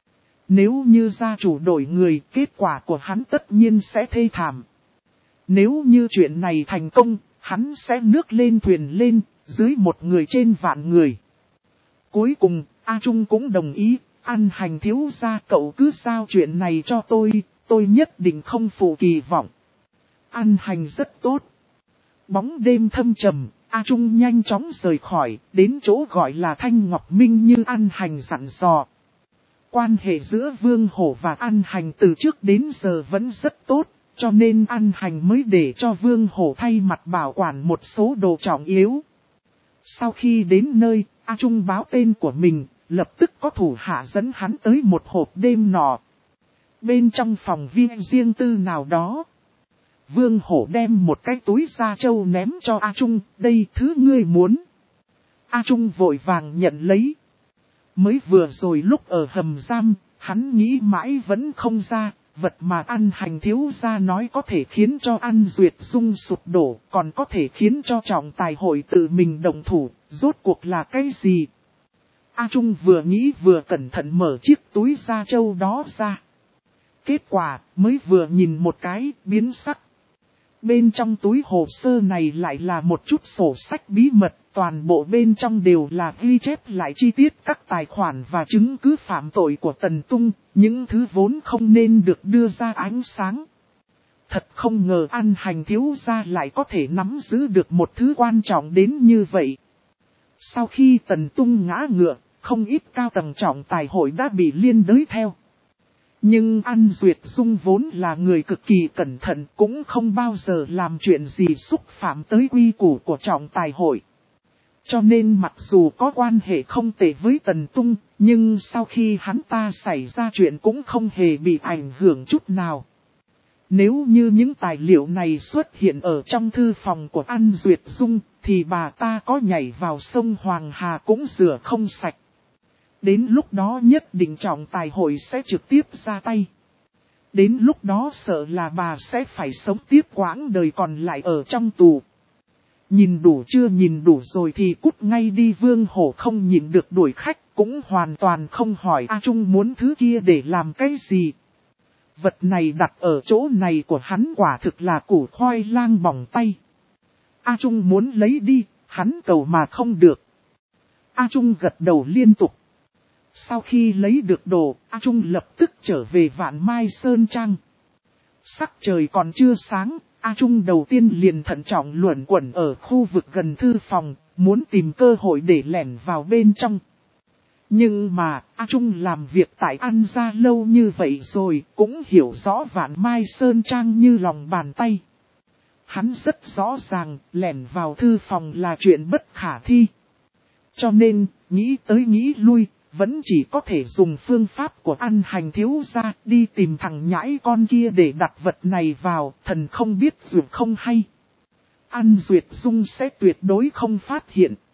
Nếu như gia chủ đổi người, kết quả của hắn tất nhiên sẽ thê thảm. Nếu như chuyện này thành công, hắn sẽ nước lên thuyền lên, dưới một người trên vạn người. Cuối cùng, A Trung cũng đồng ý, An Hành thiếu gia cậu cứ giao chuyện này cho tôi nhất định không phụ kỳ vọng. An Hành rất tốt. Bóng đêm thâm trầm, A Trung nhanh chóng rời khỏi, đến chỗ gọi là Thanh Ngọc Minh như An Hành dặn dò. Quan hệ giữa Vương Hổ và An Hành từ trước đến giờ vẫn rất tốt, cho nên An Hành mới để cho Vương Hổ thay mặt bảo quản một số đồ trọng yếu. Sau khi đến nơi, A Trung báo tên của mình, lập tức có thủ hạ dẫn hắn tới một hộp đêm nọ. Bên trong phòng viên riêng tư nào đó, Vương Hổ đem một cái túi da trâu ném cho A Trung, đây thứ ngươi muốn. A Trung vội vàng nhận lấy. Mới vừa rồi lúc ở hầm giam, hắn nghĩ mãi vẫn không ra, vật mà An Hành thiếu gia nói có thể khiến cho An Duyệt Dung sụp đổ, còn có thể khiến cho trọng tài hội tự mình động thủ, rốt cuộc là cái gì? A Trung vừa nghĩ vừa cẩn thận mở chiếc túi da trâu đó ra. Kết quả, mới vừa nhìn một cái, biến sắc. Bên trong túi hồ sơ này lại là một chút sổ sách bí mật, toàn bộ bên trong đều là ghi chép lại chi tiết các tài khoản và chứng cứ phạm tội của Tần Tung, những thứ vốn không nên được đưa ra ánh sáng. Thật không ngờ An Hành thiếu gia lại có thể nắm giữ được một thứ quan trọng đến như vậy. Sau khi Tần Tung ngã ngựa, không ít cao tầng trọng tài hội đã bị liên đới theo. Nhưng An Duyệt Dung vốn là người cực kỳ cẩn thận, cũng không bao giờ làm chuyện gì xúc phạm tới quy củ của trọng tài hội. Cho nên mặc dù có quan hệ không tệ với Tần Tung, nhưng sau khi hắn ta xảy ra chuyện cũng không hề bị ảnh hưởng chút nào. Nếu như những tài liệu này xuất hiện ở trong thư phòng của An Duyệt Dung, thì bà ta có nhảy vào sông Hoàng Hà cũng rửa không sạch. Đến lúc đó nhất định trọng tài hội sẽ trực tiếp ra tay. Đến lúc đó sợ là bà sẽ phải sống tiếp quãng đời còn lại ở trong tù. Nhìn đủ chưa, nhìn đủ rồi thì cút ngay đi. Vương Hổ không nhịn được đuổi khách, cũng hoàn toàn không hỏi A Trung muốn thứ kia để làm cái gì. Vật này đặt ở chỗ này của hắn quả thực là củ khoai lang bỏng tay. A Trung muốn lấy đi, hắn cầu mà không được. A Trung gật đầu liên tục. Sau khi lấy được đồ, A Trung lập tức trở về Vạn Mai Sơn Trang. Sắc trời còn chưa sáng, A Trung đầu tiên liền thận trọng luẩn quẩn ở khu vực gần thư phòng, muốn tìm cơ hội để lẻn vào bên trong. Nhưng mà, A Trung làm việc tại An gia lâu như vậy rồi, cũng hiểu rõ Vạn Mai Sơn Trang như lòng bàn tay. Hắn rất rõ ràng, lẻn vào thư phòng là chuyện bất khả thi. Cho nên, nghĩ tới nghĩ lui, vẫn chỉ có thể dùng phương pháp của An Hành thiếu gia đi tìm thằng nhãi con kia để đặt vật này vào, thần không biết duyệt không hay. An Duyệt Dung sẽ tuyệt đối không phát hiện.